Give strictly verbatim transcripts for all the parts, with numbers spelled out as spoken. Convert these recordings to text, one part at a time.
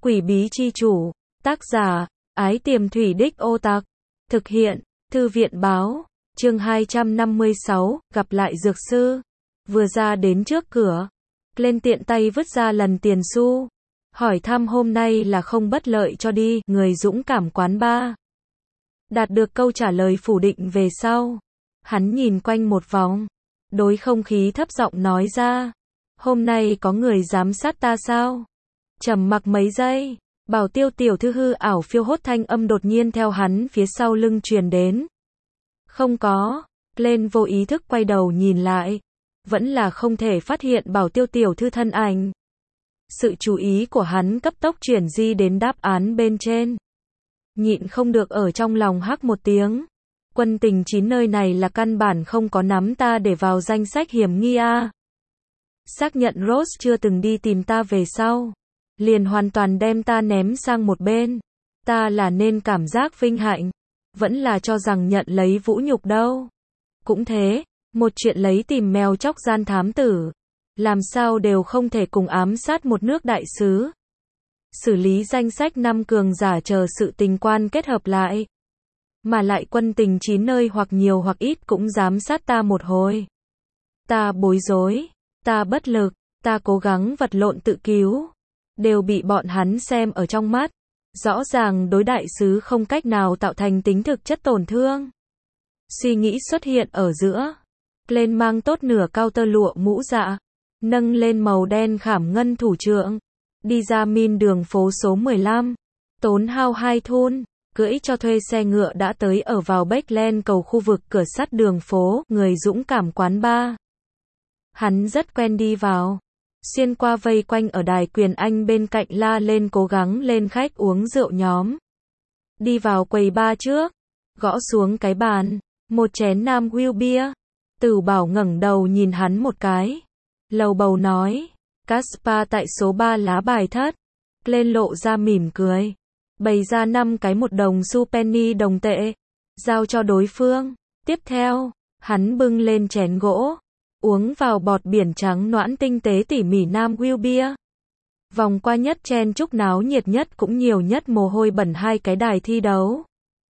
Quỷ bí chi chủ, tác giả, Ái Tiềm Thủy Đích Ô Tặc, thực hiện, Thư viện báo, chương hai trăm năm mươi sáu, gặp lại dược sư. Vừa ra đến trước cửa, lên tiện tay vứt ra lần tiền xu, hỏi thăm hôm nay là không bất lợi cho đi, người dũng cảm quán ba. Đạt được câu trả lời phủ định về sau, hắn nhìn quanh một vòng, đối không khí thấp giọng nói ra, hôm nay có người giám sát ta sao? Trầm mặc mấy giây, Bảo Tiêu tiểu thư hư ảo phiêu hốt thanh âm đột nhiên theo hắn phía sau lưng truyền đến. Không có, lên vô ý thức quay đầu nhìn lại, vẫn là không thể phát hiện Bảo Tiêu tiểu thư thân ảnh. Sự chú ý của hắn cấp tốc chuyển di đến đáp án bên trên. Nhịn không được ở trong lòng hắc một tiếng. Quân tình chín nơi này là căn bản không có nắm ta để vào danh sách hiểm nghi a. Xác nhận Rose chưa từng đi tìm ta về sau, liền hoàn toàn đem ta ném sang một bên. Ta là nên cảm giác vinh hạnh, vẫn là cho rằng nhận lấy vũ nhục đâu. Cũng thế, một chuyện lấy tìm mèo chóc gian thám tử, làm sao đều không thể cùng ám sát một nước đại sứ. Xử lý danh sách năm cường giả chờ sự tình quan kết hợp lại. Mà lại quân tình chín nơi hoặc nhiều hoặc ít cũng giám sát ta một hồi. Ta bối rối, ta bất lực, ta cố gắng vật lộn tự cứu, đều bị bọn hắn xem ở trong mắt. Rõ ràng đối đại sứ không cách nào tạo thành tính thực chất tổn thương. Suy nghĩ xuất hiện ở giữa. Lên mang tốt nửa cao tơ lụa mũ dạ, nâng lên màu đen khảm ngân thủ trượng, đi ra min đường phố số mười lăm, tốn hao hai thun, cưỡi cho thuê xe ngựa đã tới ở vào Backland cầu khu vực cửa sắt đường phố, người dũng cảm quán ba. Hắn rất quen đi vào, xuyên qua vây quanh ở đài quyền Anh bên cạnh la lên cố gắng lên khách uống rượu nhóm. Đi vào quầy ba trước, gõ xuống cái bàn, một chén Nam Will bia. Tử Bảo ngẩng đầu nhìn hắn một cái, lầu bầu nói, Caspar tại số ba lá bài thất, lên lộ ra mỉm cười, bày ra năm cái một đồng xu penny đồng tệ, giao cho đối phương. Tiếp theo, hắn bưng lên chén gỗ, uống vào bọt biển trắng noãn tinh tế tỉ mỉ Nam Will bia. Vòng qua nhất chen chúc náo nhiệt nhất cũng nhiều nhất mồ hôi bẩn hai cái đài thi đấu.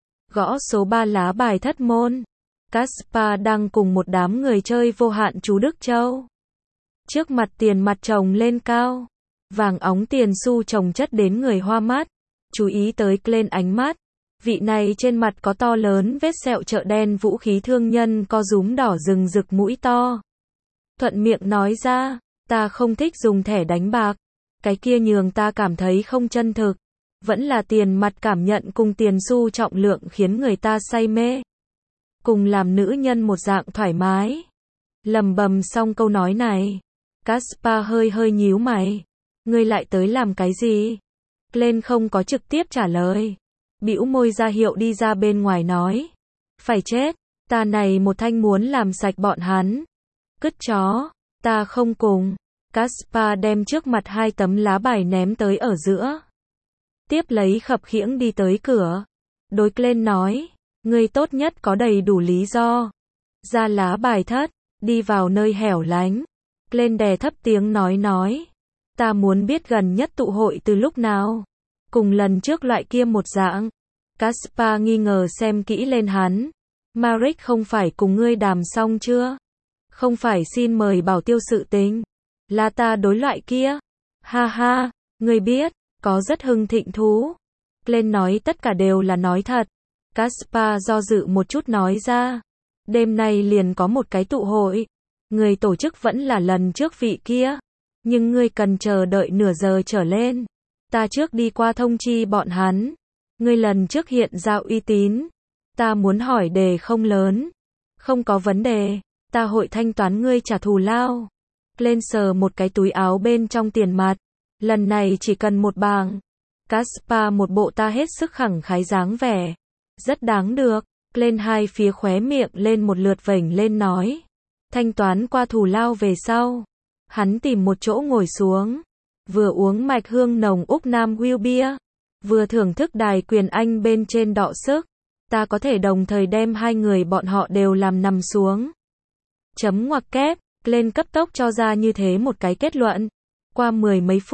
Gõ số ba lá bài thất môn. Caspar đang cùng một đám người chơi vô hạn chú Đức Châu. Trước mặt tiền mặt chồng lên cao, vàng óng tiền xu chồng chất đến người hoa mắt. Chú ý tới lên ánh mắt, vị này trên mặt có to lớn vết sẹo chợ đen vũ khí thương nhân co rúm đỏ rừng rực mũi to. Thuận miệng nói ra, ta không thích dùng thẻ đánh bạc, cái kia nhường ta cảm thấy không chân thực. Vẫn là tiền mặt cảm nhận cùng tiền xu trọng lượng khiến người ta say mê. Cùng làm nữ nhân một dạng thoải mái. Lầm bầm xong câu nói này, Caspar hơi hơi nhíu mày. Ngươi lại tới làm cái gì? Lên không có trực tiếp trả lời, bĩu môi ra hiệu đi ra bên ngoài nói, phải chết, ta này một thanh muốn làm sạch bọn hắn. Cứt chó, ta không cùng. Caspar đem trước mặt hai tấm lá bài ném tới ở giữa. Tiếp lấy khập khiễng đi tới cửa. Đối lên nói, ngươi tốt nhất có đầy đủ lý do. Ra lá bài thất, đi vào nơi hẻo lánh. Lên đè thấp tiếng nói nói, ta muốn biết gần nhất tụ hội từ lúc nào. Cùng lần trước loại kia một dạng. Caspar nghi ngờ xem kỹ lên hắn. Maric không phải cùng ngươi đàm xong chưa? Không phải xin mời Bảo Tiêu sự tình. Là ta đối loại kia. Ha ha, ngươi biết, có rất hưng thịnh thú. Lên nói tất cả đều là nói thật. Caspar do dự một chút nói ra. Đêm nay liền có một cái tụ hội. Người tổ chức vẫn là lần trước vị kia. Nhưng ngươi cần chờ đợi nửa giờ trở lên. Ta trước đi qua thông chi bọn hắn. Ngươi lần trước hiện ra uy tín. Ta muốn hỏi đề không lớn. Không có vấn đề. Ta hội thanh toán ngươi trả thù lao. Lên sờ một cái túi áo bên trong tiền mặt. Lần này chỉ cần một bảng. Caspar một bộ ta hết sức khẳng khái dáng vẻ. Rất đáng được. Lên hai phía khóe miệng lên một lượt vểnh lên nói. Thanh toán qua thù lao về sau. Hắn tìm một chỗ ngồi xuống. Vừa uống mạch hương nồng Úc Nam Will bia. Vừa thưởng thức đài quyền Anh bên trên đọ sức. Ta có thể đồng thời đem hai người bọn họ đều làm nằm xuống. Chấm ngoặc kép. Lên cấp tốc cho ra như thế một cái kết luận. Qua mười mấy phút,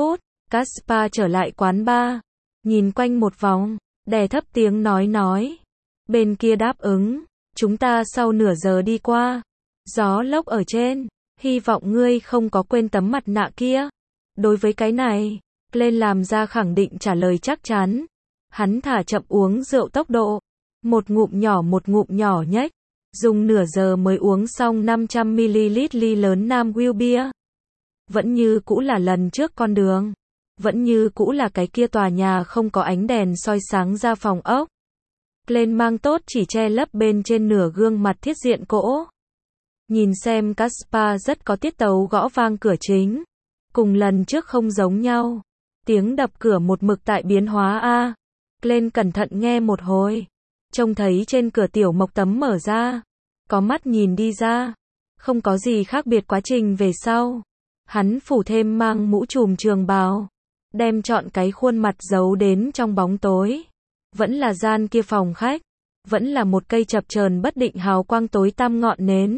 Caspar trở lại quán bar, nhìn quanh một vòng, đè thấp tiếng nói nói. Bên kia đáp ứng, chúng ta sau nửa giờ đi qua. Gió lốc ở trên, hy vọng ngươi không có quên tấm mặt nạ kia. Đối với cái này, lên làm ra khẳng định trả lời chắc chắn. Hắn thả chậm uống rượu tốc độ, một ngụm nhỏ một ngụm nhỏ nhếch, dùng nửa giờ mới uống xong năm trăm mi li lít ly lớn Nam Will Beer. Vẫn như cũ là lần trước con đường, vẫn như cũ là cái kia tòa nhà không có ánh đèn soi sáng ra phòng ốc. Lên mang tốt chỉ che lấp bên trên nửa gương mặt thiết diện cỗ. Nhìn xem Caspar rất có tiết tấu gõ vang cửa chính. Cùng lần trước không giống nhau. Tiếng đập cửa một mực tại biến hóa a. Lên cẩn thận nghe một hồi. Trông thấy trên cửa tiểu mộc tấm mở ra. Có mắt nhìn đi ra. Không có gì khác biệt quá trình về sau. Hắn phủ thêm mang mũ trùm trường bào. Đem trọn cái khuôn mặt giấu đến trong bóng tối. Vẫn là gian kia phòng khách. Vẫn là một cây chập chờn bất định hào quang tối tăm ngọn nến.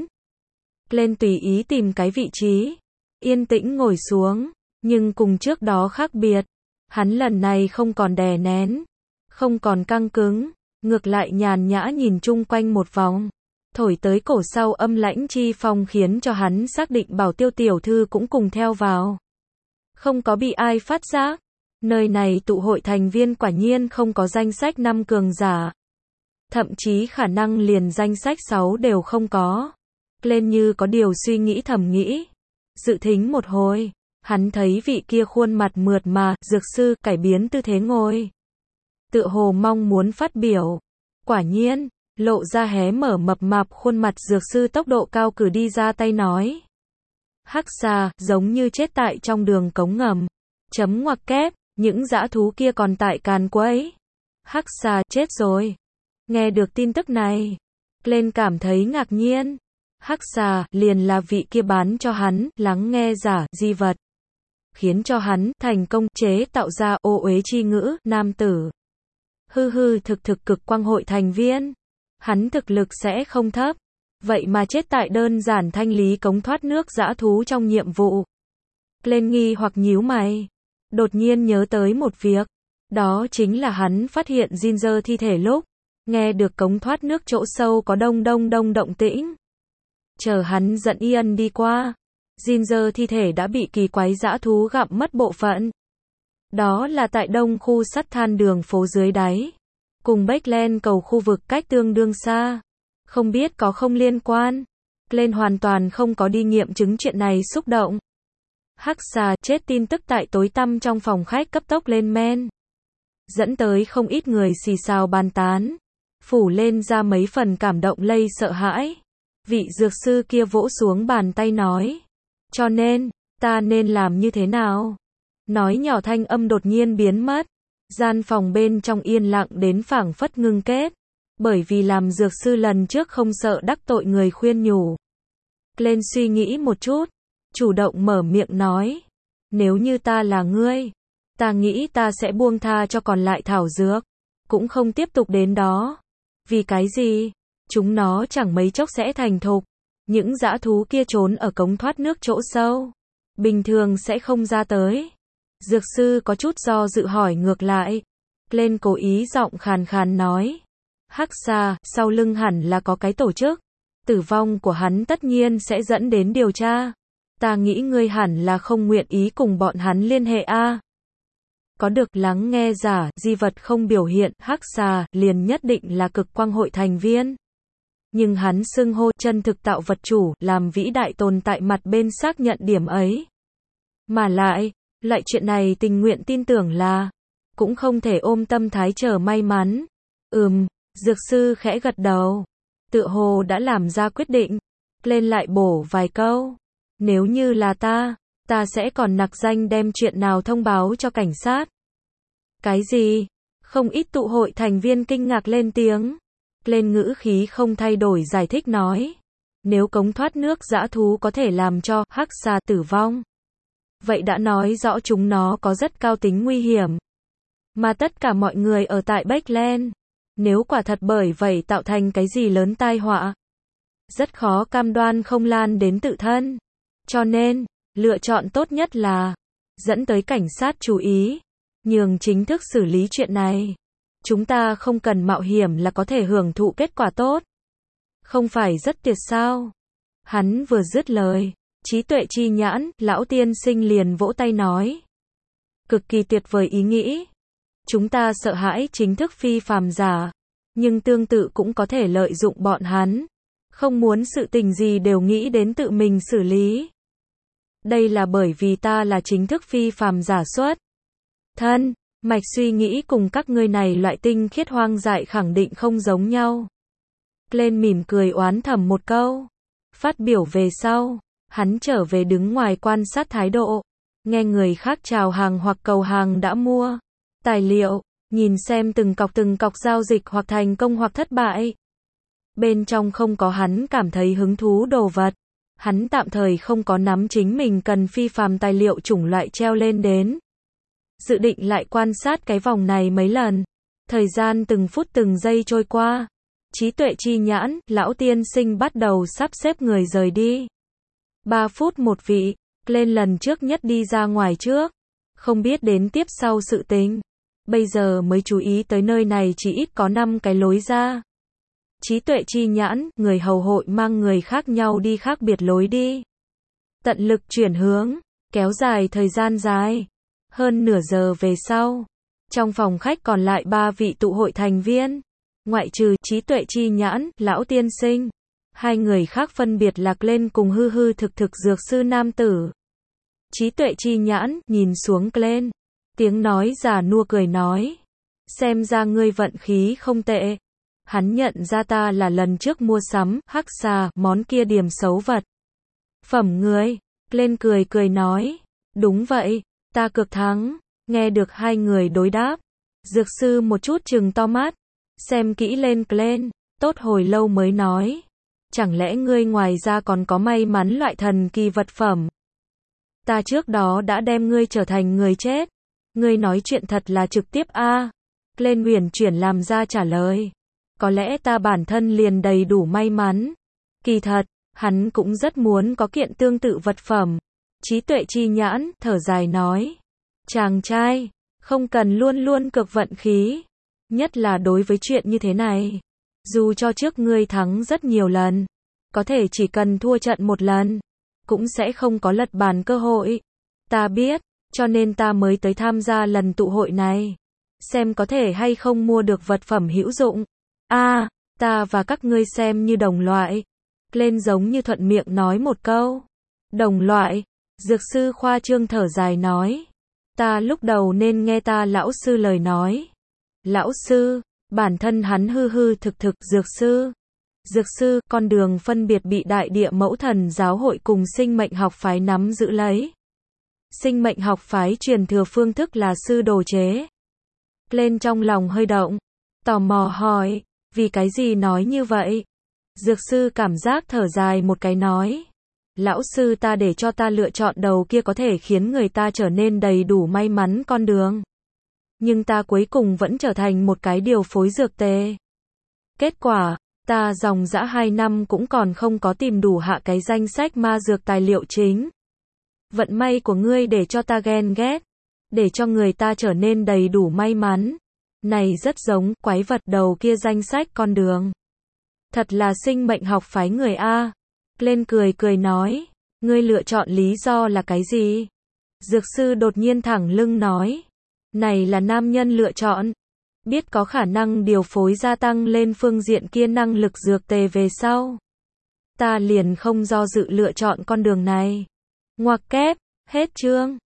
Lên tùy ý tìm cái vị trí. Yên tĩnh ngồi xuống. Nhưng cùng trước đó khác biệt. Hắn lần này không còn đè nén. Không còn căng cứng. Ngược lại nhàn nhã nhìn chung quanh một vòng. Thổi tới cổ sau âm lãnh chi phong khiến cho hắn xác định Bảo Tiêu tiểu thư cũng cùng theo vào. Không có bị ai phát giác. Nơi này tụ hội thành viên quả nhiên không có danh sách năm cường giả. Thậm chí khả năng liền danh sách sáu đều không có. Lên như có điều suy nghĩ thầm nghĩ. Dự thính một hồi, hắn thấy vị kia khuôn mặt mượt mà, dược sư cải biến tư thế ngồi. Tựa hồ mong muốn phát biểu. Quả nhiên, lộ ra hé mở mập mạp khuôn mặt dược sư tốc độ cao cử đi ra tay nói. Hắc xà, giống như chết tại trong đường cống ngầm. Chấm ngoặc kép, những dã thú kia còn tại càn quấy. Hắc xà, chết rồi. Nghe được tin tức này, lên cảm thấy ngạc nhiên. Hắc xà, liền là vị kia bán cho hắn, lắng nghe giả, di vật. Khiến cho hắn, thành công, chế tạo ra ô uế chi ngữ, nam tử. Hư hư thực thực cực quang hội thành viên. Hắn thực lực sẽ không thấp. Vậy mà chết tại đơn giản thanh lý cống thoát nước dã thú trong nhiệm vụ. Lên nghi hoặc nhíu mày. Đột nhiên nhớ tới một việc. Đó chính là hắn phát hiện Ginger thi thể lúc. Nghe được cống thoát nước chỗ sâu có đông đông đông động tĩnh. Chờ hắn dẫn Ian đi qua. Ginger thi thể đã bị kỳ quái dã thú gặm mất bộ phận. Đó là tại đông khu sắt than đường phố dưới đáy. Cùng Backland cầu khu vực cách tương đương xa. Không biết có không liên quan. Lên hoàn toàn không có đi nghiệm chứng chuyện này xúc động. Hắc xà chết tin tức tại tối tăm trong phòng khách cấp tốc lên men. Dẫn tới không ít người xì xào bàn tán. Phủ lên ra mấy phần cảm động lây sợ hãi. Vị dược sư kia vỗ xuống bàn tay nói. Cho nên, ta nên làm như thế nào? Nói nhỏ thanh âm đột nhiên biến mất. Gian phòng bên trong yên lặng đến phảng phất ngưng kết. Bởi vì làm dược sư lần trước không sợ đắc tội người khuyên nhủ. Lên suy nghĩ một chút. Chủ động mở miệng nói. Nếu như ta là ngươi, ta nghĩ ta sẽ buông tha cho còn lại thảo dược. Cũng không tiếp tục đến đó. Vì cái gì? Chúng nó chẳng mấy chốc sẽ thành thục. Những dã thú kia trốn ở cống thoát nước chỗ sâu. Bình thường sẽ không ra tới. Dược sư có chút do dự hỏi ngược lại. Lên cố ý giọng khàn khàn nói. Hắc xà, sau lưng hẳn là có cái tổ chức. Tử vong của hắn tất nhiên sẽ dẫn đến điều tra. Ta nghĩ ngươi hẳn là không nguyện ý cùng bọn hắn liên hệ a. Có được lắng nghe giả, di vật không biểu hiện, hắc xà, liền nhất định là cực quang hội thành viên. Nhưng hắn xưng hô chân thực tạo vật chủ, làm vĩ đại tồn tại mặt bên xác nhận điểm ấy. Mà lại, lại chuyện này tình nguyện tin tưởng là, cũng không thể ôm tâm thái chờ may mắn. Ừm, dược sư khẽ gật đầu. Tựa hồ đã làm ra quyết định. Lên lại bổ vài câu. Nếu như là ta, ta sẽ còn nặc danh đem chuyện nào thông báo cho cảnh sát. Cái gì? Không ít tụ hội thành viên kinh ngạc lên tiếng. Lên ngữ khí không thay đổi giải thích nói. Nếu cống thoát nước dã thú có thể làm cho hắc xà tử vong. Vậy đã nói rõ chúng nó có rất cao tính nguy hiểm. Mà tất cả mọi người ở tại Backland. Nếu quả thật bởi vậy tạo thành cái gì lớn tai họa. Rất khó cam đoan không lan đến tự thân. Cho nên, lựa chọn tốt nhất là dẫn tới cảnh sát chú ý, nhường chính thức xử lý chuyện này. Chúng ta không cần mạo hiểm là có thể hưởng thụ kết quả tốt. Không phải rất tuyệt sao? Hắn vừa dứt lời, trí tuệ chi nhãn, lão tiên sinh liền vỗ tay nói. Cực kỳ tuyệt vời ý nghĩ. Chúng ta sợ hãi chính thức phi phàm giả, nhưng tương tự cũng có thể lợi dụng bọn hắn. Không muốn sự tình gì đều nghĩ đến tự mình xử lý. Đây là bởi vì ta là chính thức phi phàm giả xuất thân, mạch suy nghĩ cùng các ngươi này loại tinh khiết hoang dại khẳng định không giống nhau. Glenn mỉm cười oán thầm một câu. Phát biểu về sau, hắn trở về đứng ngoài quan sát thái độ, nghe người khác chào hàng hoặc cầu hàng đã mua tài liệu, nhìn xem từng cọc từng cọc giao dịch hoặc thành công hoặc thất bại. Bên trong không có hắn cảm thấy hứng thú đồ vật. Hắn tạm thời không có nắm chính mình cần phi phàm tài liệu chủng loại treo lên đến. Dự định lại quan sát cái vòng này mấy lần. Thời gian từng phút từng giây trôi qua. Trí tuệ chi nhãn, lão tiên sinh bắt đầu sắp xếp người rời đi. Ba phút một vị, lên lần trước nhất đi ra ngoài trước. Không biết đến tiếp sau sự tình. Bây giờ mới chú ý tới nơi này chỉ ít có năm cái lối ra. Trí tuệ chi nhãn, người hầu hội mang người khác nhau đi khác biệt lối đi. Tận lực chuyển hướng, kéo dài thời gian dài. Hơn nửa giờ về sau, trong phòng khách còn lại ba vị tụ hội thành viên. Ngoại trừ trí tuệ chi nhãn, lão tiên sinh. Hai người khác phân biệt lạc lên cùng hư hư thực thực dược sư nam tử. Trí tuệ chi nhãn, nhìn xuống lên. Tiếng nói già nua cười nói. Xem ra ngươi vận khí không tệ. Hắn nhận ra ta là lần trước mua sắm, hắc xà, món kia điểm xấu vật. Phẩm ngươi. Lên cười cười nói. Đúng vậy, ta cược thắng. Nghe được hai người đối đáp. Dược sư một chút trừng to mắt. Xem kỹ lên Glenn, tốt hồi lâu mới nói. Chẳng lẽ ngươi ngoài ra còn có may mắn loại thần kỳ vật phẩm? Ta trước đó đã đem ngươi trở thành người chết. Ngươi nói chuyện thật là trực tiếp a. À. Glenn huyền chuyển làm ra trả lời. Có lẽ ta bản thân liền đầy đủ may mắn. Kỳ thật, hắn cũng rất muốn có kiện tương tự vật phẩm. Trí tuệ chi nhãn, thở dài nói. Chàng trai, không cần luôn luôn cực vận khí. Nhất là đối với chuyện như thế này. Dù cho trước ngươi thắng rất nhiều lần. Có thể chỉ cần thua trận một lần. Cũng sẽ không có lật bàn cơ hội. Ta biết, cho nên ta mới tới tham gia lần tụ hội này. Xem có thể hay không mua được vật phẩm hữu dụng. A, à, ta và các ngươi xem như đồng loại. Lên giống như thuận miệng nói một câu. Đồng loại. Dược sư khoa trương thở dài nói. Ta lúc đầu nên nghe ta lão sư lời nói. Lão sư, bản thân hắn hư hư thực thực dược sư. Dược sư, con đường phân biệt bị Đại Địa Mẫu Thần giáo hội cùng sinh mệnh học phái nắm giữ lấy. Sinh mệnh học phái truyền thừa phương thức là sư đồ chế. Lên trong lòng hơi động. Tò mò hỏi, vì cái gì nói như vậy? Dược sư cảm giác thở dài một cái nói. Lão sư ta để cho ta lựa chọn đầu kia có thể khiến người ta trở nên đầy đủ may mắn con đường. Nhưng ta cuối cùng vẫn trở thành một cái điều phối dược tề. Kết quả, ta dòng dã hai năm cũng còn không có tìm đủ hạ cái danh sách ma dược tài liệu chính. Vận may của ngươi để cho ta ghen ghét. Để cho người ta trở nên đầy đủ may mắn. Này rất giống quái vật đầu kia danh sách con đường. Thật là sinh mệnh học phái người A. Lên cười cười nói. Ngươi lựa chọn lý do là cái gì? Dược sư đột nhiên thẳng lưng nói. Này là nam nhân lựa chọn. Biết có khả năng điều phối gia tăng lên phương diện kia năng lực dược tề về sau. Ta liền không do dự lựa chọn con đường này. Ngoặc kép, hết chương.